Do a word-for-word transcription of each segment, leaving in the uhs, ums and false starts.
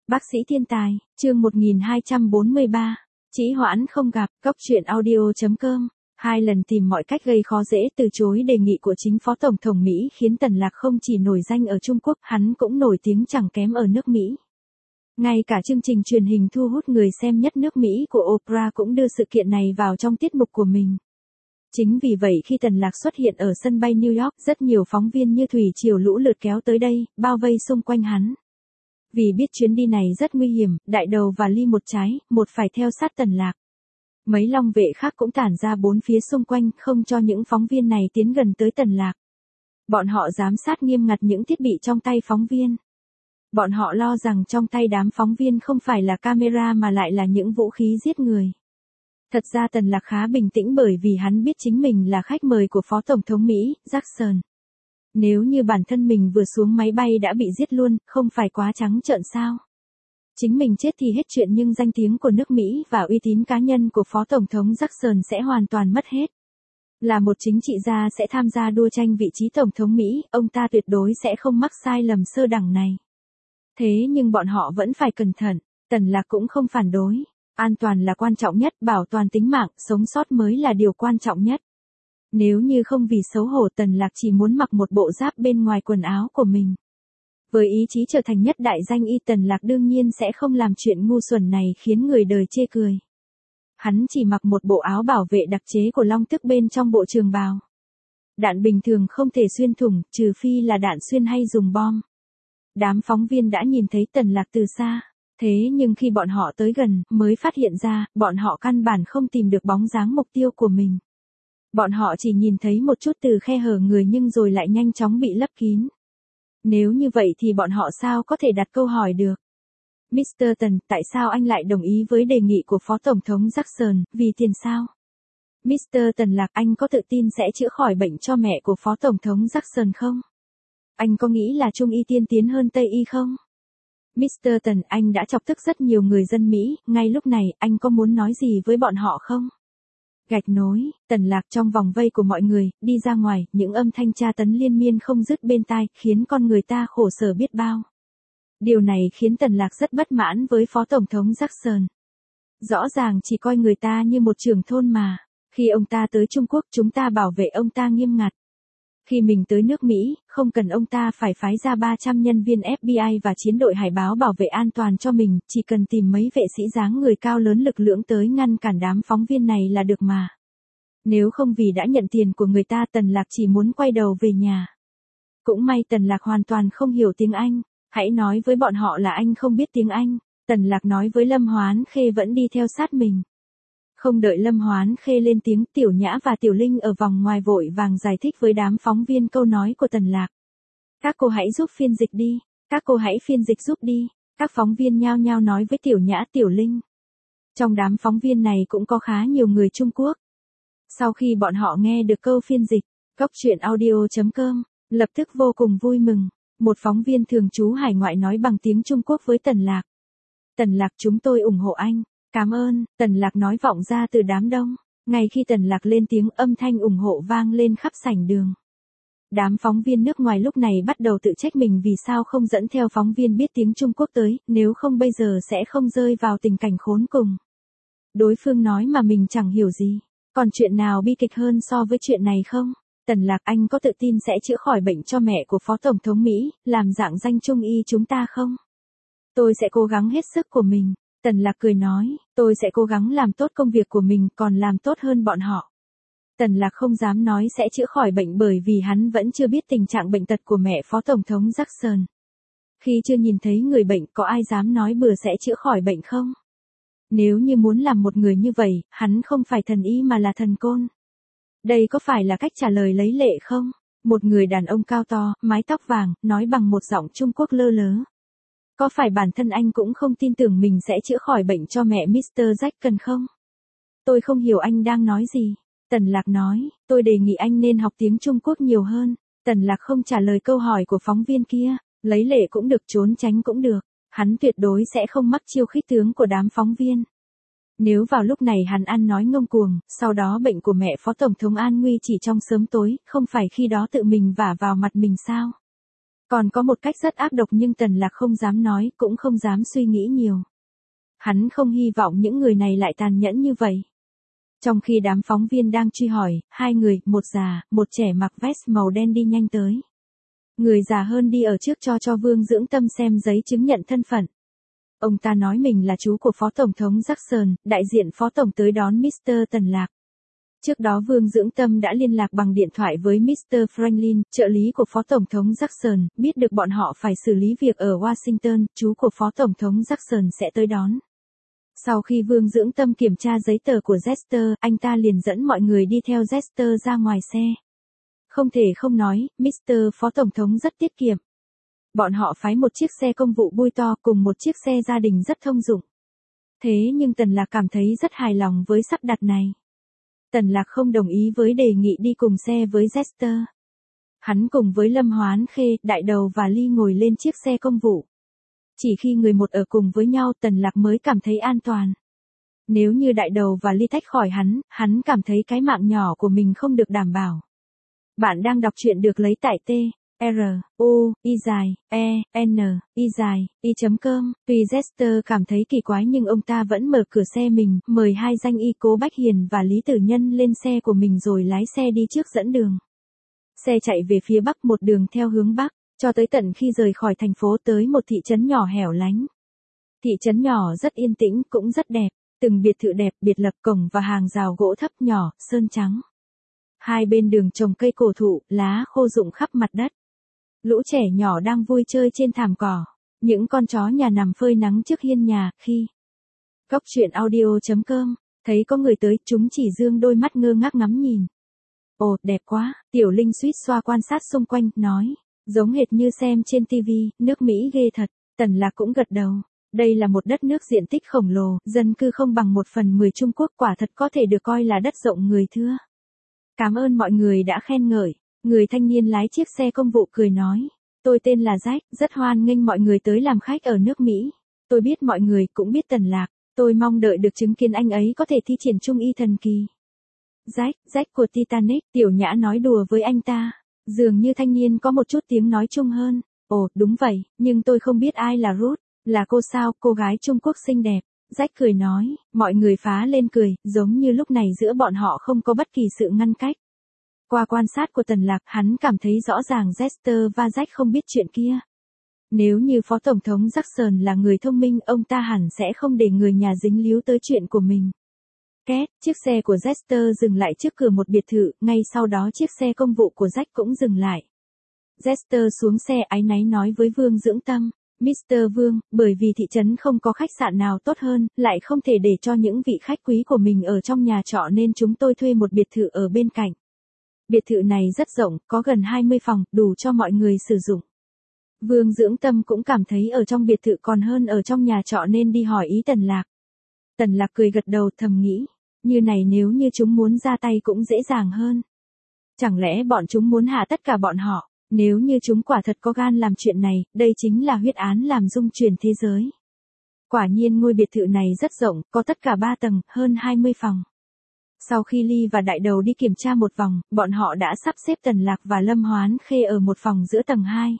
Bác sĩ thiên tài, chương một nghìn hai trăm bốn mươi ba. Trĩ hoãn không gặp, góc truyện audio chấm com. Hai lần tìm mọi cách gây khó dễ từ chối đề nghị của chính Phó Tổng thống Mỹ khiến Tần Lạc không chỉ nổi danh ở Trung Quốc, hắn cũng nổi tiếng chẳng kém ở nước Mỹ. Ngay cả chương trình truyền hình thu hút người xem nhất nước Mỹ của Oprah cũng đưa sự kiện này vào trong tiết mục của mình. Chính vì vậy khi Tần Lạc xuất hiện ở sân bay New York, rất nhiều phóng viên như thủy triều lũ lượt kéo tới đây, bao vây xung quanh hắn. Vì biết chuyến đi này rất nguy hiểm, Đại Đầu và Ly một trái, một phải theo sát Tần Lạc. Mấy long vệ khác cũng tản ra bốn phía xung quanh, không cho những phóng viên này tiến gần tới Tần Lạc. Bọn họ giám sát nghiêm ngặt những thiết bị trong tay phóng viên. Bọn họ lo rằng trong tay đám phóng viên không phải là camera mà lại là những vũ khí giết người. Thật ra Tần Lạc khá bình tĩnh bởi vì hắn biết chính mình là khách mời của Phó Tổng thống Mỹ, Jackson. Nếu như bản thân mình vừa xuống máy bay đã bị giết luôn, không phải quá trắng trợn sao? Chính mình chết thì hết chuyện nhưng danh tiếng của nước Mỹ và uy tín cá nhân của Phó Tổng thống Jackson sẽ hoàn toàn mất hết. Là một chính trị gia sẽ tham gia đua tranh vị trí Tổng thống Mỹ, ông ta tuyệt đối sẽ không mắc sai lầm sơ đẳng này. Thế nhưng bọn họ vẫn phải cẩn thận, Tần Lạc cũng không phản đối. An toàn là quan trọng nhất, bảo toàn tính mạng, sống sót mới là điều quan trọng nhất. Nếu như không vì xấu hổ, Tần Lạc chỉ muốn mặc một bộ giáp bên ngoài quần áo của mình. Với ý chí trở thành nhất đại danh y, Tần Lạc đương nhiên sẽ không làm chuyện ngu xuẩn này khiến người đời chê cười. Hắn chỉ mặc một bộ áo bảo vệ đặc chế của Long Tức bên trong bộ trường bào. Đạn bình thường không thể xuyên thủng, trừ phi là đạn xuyên hay dùng bom. Đám phóng viên đã nhìn thấy Tần Lạc từ xa. Thế nhưng khi bọn họ tới gần, mới phát hiện ra, bọn họ căn bản không tìm được bóng dáng mục tiêu của mình. Bọn họ chỉ nhìn thấy một chút từ khe hở người nhưng rồi lại nhanh chóng bị lấp kín. Nếu như vậy thì bọn họ sao có thể đặt câu hỏi được? mít tơ Tần, tại sao anh lại đồng ý với đề nghị của Phó Tổng thống Jackson, vì tiền sao? mít tơ Tần Lạc, anh có tự tin sẽ chữa khỏi bệnh cho mẹ của Phó Tổng thống Jackson không? Anh có nghĩ là Trung y tiên tiến hơn Tây y không? mít tơ Tần, anh đã chọc tức rất nhiều người dân Mỹ, ngay lúc này, anh có muốn nói gì với bọn họ không? Gạch nối, Tần Lạc trong vòng vây của mọi người, đi ra ngoài, những âm thanh tra tấn liên miên không dứt bên tai, khiến con người ta khổ sở biết bao. Điều này khiến Tần Lạc rất bất mãn với Phó Tổng thống Jackson. Rõ ràng chỉ coi người ta như một trưởng thôn mà. Khi ông ta tới Trung Quốc, chúng ta bảo vệ ông ta nghiêm ngặt. Khi mình tới nước Mỹ, không cần ông ta phải phái ra ba trăm nhân viên ép bê i và chiến đội hải báo bảo vệ an toàn cho mình, chỉ cần tìm mấy vệ sĩ dáng người cao lớn lực lưỡng tới ngăn cản đám phóng viên này là được mà. Nếu không vì đã nhận tiền của người ta, Tần Lạc chỉ muốn quay đầu về nhà. Cũng may Tần Lạc hoàn toàn không hiểu tiếng Anh, hãy nói với bọn họ là anh không biết tiếng Anh. Tần Lạc nói với Lâm Hoán Khê vẫn đi theo sát mình. Không đợi Lâm Hoán Khê lên tiếng, Tiểu Nhã và Tiểu Linh ở vòng ngoài vội vàng giải thích với đám phóng viên câu nói của Tần Lạc. Các cô hãy giúp phiên dịch đi, các cô hãy phiên dịch giúp đi, các phóng viên nhao nhao nói với Tiểu Nhã Tiểu Linh. Trong đám phóng viên này cũng có khá nhiều người Trung Quốc. Sau khi bọn họ nghe được câu phiên dịch, góc truyện audio chấm com, lập tức vô cùng vui mừng. Một phóng viên thường trú hải ngoại nói bằng tiếng Trung Quốc với Tần Lạc. Tần Lạc, chúng tôi ủng hộ anh. Cảm ơn, Tần Lạc nói vọng ra từ đám đông. Ngay khi Tần Lạc lên tiếng, âm thanh ủng hộ vang lên khắp sảnh đường. Đám phóng viên nước ngoài lúc này bắt đầu tự trách mình vì sao không dẫn theo phóng viên biết tiếng Trung Quốc tới, nếu không bây giờ sẽ không rơi vào tình cảnh khốn cùng. Đối phương nói mà mình chẳng hiểu gì. Còn chuyện nào bi kịch hơn so với chuyện này không? Tần Lạc, anh có tự tin sẽ chữa khỏi bệnh cho mẹ của Phó Tổng thống Mỹ, làm dạng danh Trung y chúng ta không? Tôi sẽ cố gắng hết sức của mình. Tần Lạc cười nói, tôi sẽ cố gắng làm tốt công việc của mình, còn làm tốt hơn bọn họ. Tần Lạc không dám nói sẽ chữa khỏi bệnh bởi vì hắn vẫn chưa biết tình trạng bệnh tật của mẹ Phó Tổng thống Jackson. Khi chưa nhìn thấy người bệnh, có ai dám nói bừa sẽ chữa khỏi bệnh không? Nếu như muốn làm một người như vậy, hắn không phải thần y mà là thần côn. Đây có phải là cách trả lời lấy lệ không? Một người đàn ông cao to, mái tóc vàng, nói bằng một giọng Trung Quốc lơ lớ. Có phải bản thân anh cũng không tin tưởng mình sẽ chữa khỏi bệnh cho mẹ mít tơ Jackson không? Tôi không hiểu anh đang nói gì. Tần Lạc nói, tôi đề nghị anh nên học tiếng Trung Quốc nhiều hơn. Tần Lạc không trả lời câu hỏi của phóng viên kia, lấy lệ cũng được, trốn tránh cũng được. Hắn tuyệt đối sẽ không mắc chiêu khích tướng của đám phóng viên. Nếu vào lúc này hắn ăn nói ngông cuồng, sau đó bệnh của mẹ Phó Tổng thống an nguy chỉ trong sớm tối, không phải khi đó tự mình vả vào mặt mình sao? Còn có một cách rất ác độc nhưng Tần Lạc không dám nói, cũng không dám suy nghĩ nhiều. Hắn không hy vọng những người này lại tàn nhẫn như vậy. Trong khi đám phóng viên đang truy hỏi, hai người, một già, một trẻ mặc vest màu đen đi nhanh tới. Người già hơn đi ở trước cho cho Vương Dưỡng Tâm xem giấy chứng nhận thân phận. Ông ta nói mình là chú của Phó Tổng thống Jackson, đại diện Phó Tổng tới đón mít tơ Tần Lạc. Trước đó Vương Dưỡng Tâm đã liên lạc bằng điện thoại với mít tơ Franklin, trợ lý của Phó Tổng thống Jackson, biết được bọn họ phải xử lý việc ở Washington, chú của Phó Tổng thống Jackson sẽ tới đón. Sau khi Vương Dưỡng Tâm kiểm tra giấy tờ của Jester, anh ta liền dẫn mọi người đi theo Jester ra ngoài xe. Không thể không nói, mít tơ Phó Tổng thống rất tiết kiệm. Bọn họ phái một chiếc xe công vụ bui to cùng một chiếc xe gia đình rất thông dụng. Thế nhưng Tần Lạc cảm thấy rất hài lòng với sắp đặt này. Tần Lạc không đồng ý với đề nghị đi cùng xe với Jester. Hắn cùng với Lâm Hoán Khê, Đại Đầu và Ly ngồi lên chiếc xe công vụ. Chỉ khi người một ở cùng với nhau Tần Lạc mới cảm thấy an toàn. Nếu như Đại Đầu và Ly tách khỏi hắn, hắn cảm thấy cái mạng nhỏ của mình không được đảm bảo. Bạn đang đọc truyện được lấy tại T, R, U, I dài, E, N, I dài, I chấm com. Tuy Jester cảm thấy kỳ quái nhưng ông ta vẫn mở cửa xe mình, mời hai danh y Cố Bách Hiền và Lý Tử Nhân lên xe của mình rồi lái xe đi trước dẫn đường. Xe chạy về phía bắc một đường theo hướng bắc, cho tới tận khi rời khỏi thành phố tới một thị trấn nhỏ hẻo lánh. Thị trấn nhỏ rất yên tĩnh cũng rất đẹp, từng biệt thự đẹp, biệt lập, cổng và hàng rào gỗ thấp nhỏ, sơn trắng. Hai bên đường trồng cây cổ thụ, lá khô rụng khắp mặt đất. Lũ trẻ nhỏ đang vui chơi trên thảm cỏ. Những con chó nhà nằm phơi nắng trước hiên nhà, khi Góc truyện audio chấm com, thấy có người tới, chúng chỉ dương đôi mắt ngơ ngác ngắm nhìn. Ồ, đẹp quá, Tiểu Linh suýt xoa quan sát xung quanh, nói, giống hệt như xem trên tivi, nước Mỹ ghê thật. Tần Lạc cũng gật đầu. Đây là một đất nước diện tích khổng lồ, dân cư không bằng một phần mười Trung Quốc, quả thật có thể được coi là đất rộng người thưa. Cảm ơn mọi người đã khen ngợi. Người thanh niên lái chiếc xe công vụ cười nói. Tôi tên là Jack, rất hoan nghênh mọi người tới làm khách ở nước Mỹ. Tôi biết mọi người cũng biết Tần Lạc. Tôi mong đợi được chứng kiến anh ấy có thể thi triển trung y thần kỳ. Jack, Jack của Titanic, Tiểu Nhã nói đùa với anh ta. Dường như thanh niên có một chút tiếng nói chung hơn. Ồ, đúng vậy, nhưng tôi không biết ai là Ruth. Là cô sao, cô gái Trung Quốc xinh đẹp. Jack cười nói, mọi người phá lên cười, giống như lúc này giữa bọn họ không có bất kỳ sự ngăn cách. Qua quan sát của Tần Lạc, hắn cảm thấy rõ ràng Jester và Jack không biết chuyện kia. Nếu như Phó Tổng thống Jackson là người thông minh, ông ta hẳn sẽ không để người nhà dính líu tới chuyện của mình. Két, chiếc xe của Jester dừng lại trước cửa một biệt thự, ngay sau đó chiếc xe công vụ của Jack cũng dừng lại. Jester xuống xe áy náy nói với Vương Dưỡng Tâm. mít tơ Vương, bởi vì thị trấn không có khách sạn nào tốt hơn, lại không thể để cho những vị khách quý của mình ở trong nhà trọ nên chúng tôi thuê một biệt thự ở bên cạnh. Biệt thự này rất rộng, có gần hai mươi phòng, đủ cho mọi người sử dụng. Vương Dưỡng Tâm cũng cảm thấy ở trong biệt thự còn hơn ở trong nhà trọ nên đi hỏi ý Tần Lạc. Tần Lạc cười gật đầu, thầm nghĩ, như này nếu như chúng muốn ra tay cũng dễ dàng hơn. Chẳng lẽ bọn chúng muốn hạ tất cả bọn họ? Nếu như chúng quả thật có gan làm chuyện này, đây chính là huyết án làm rung chuyển thế giới. Quả nhiên ngôi biệt thự này rất rộng, có tất cả ba tầng, hơn hai mươi phòng. Sau khi Ly và Đại Đầu đi kiểm tra một vòng, bọn họ đã sắp xếp Tần Lạc và Lâm Hoán Khê ở một phòng giữa tầng hai.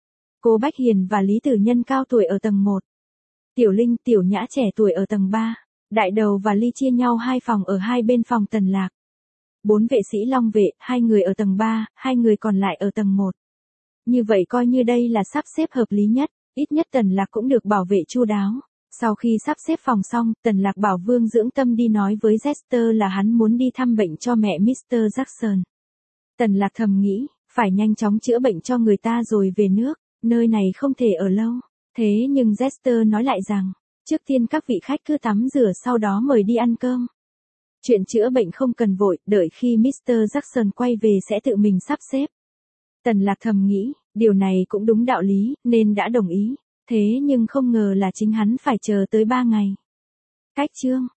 Cố Bách Hiền và Lý Tử Nhân cao tuổi ở tầng một. Tiểu Linh, Tiểu Nhã trẻ tuổi ở tầng ba. Đại Đầu và Ly chia nhau hai phòng ở hai bên phòng Tần Lạc. Bốn vệ sĩ long vệ, hai người ở tầng ba, hai người còn lại ở tầng một. Như vậy coi như đây là sắp xếp hợp lý nhất, ít nhất Tần Lạc cũng được bảo vệ chu đáo. Sau khi sắp xếp phòng xong, Tần Lạc bảo Vương Dưỡng Tâm đi nói với Jester là hắn muốn đi thăm bệnh cho mẹ mít tơ Jackson. Tần Lạc thầm nghĩ, phải nhanh chóng chữa bệnh cho người ta rồi về nước, nơi này không thể ở lâu. Thế nhưng Jester nói lại rằng, trước tiên các vị khách cứ tắm rửa sau đó mời đi ăn cơm. Chuyện chữa bệnh không cần vội, đợi khi mít tơ Jackson quay về sẽ tự mình sắp xếp. Tần Lạc thầm nghĩ, điều này cũng đúng đạo lý, nên đã đồng ý. Thế nhưng không ngờ là chính hắn phải chờ tới ba ngày. Cách chương